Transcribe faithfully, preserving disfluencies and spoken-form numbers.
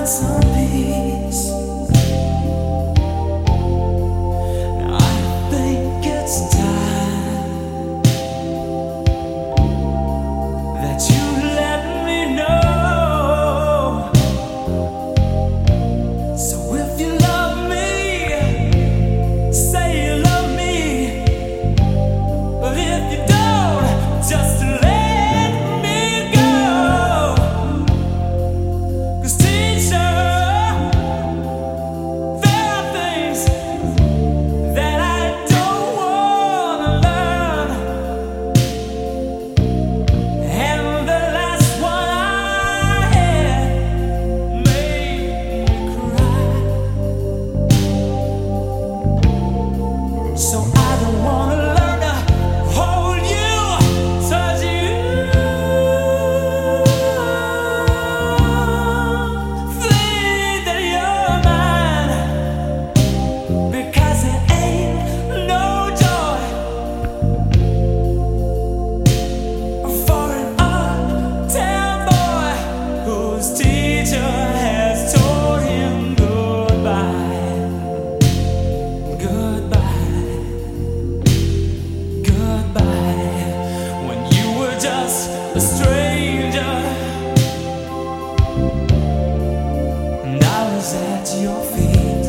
some peace. I think it's time that you let me know. So if you love me, say you love me. But if you don't, just let me go. 'Cause teacher, there are things that I don't wanna learn. And the last one I had made me cry. So I don't wanna learn to hold you, touch you, think that you're mine, because it ain't no joy for an uptown boy whose teacher has told him goodbye, goodbye, goodbye, when you were just a stranger and I was at your feet.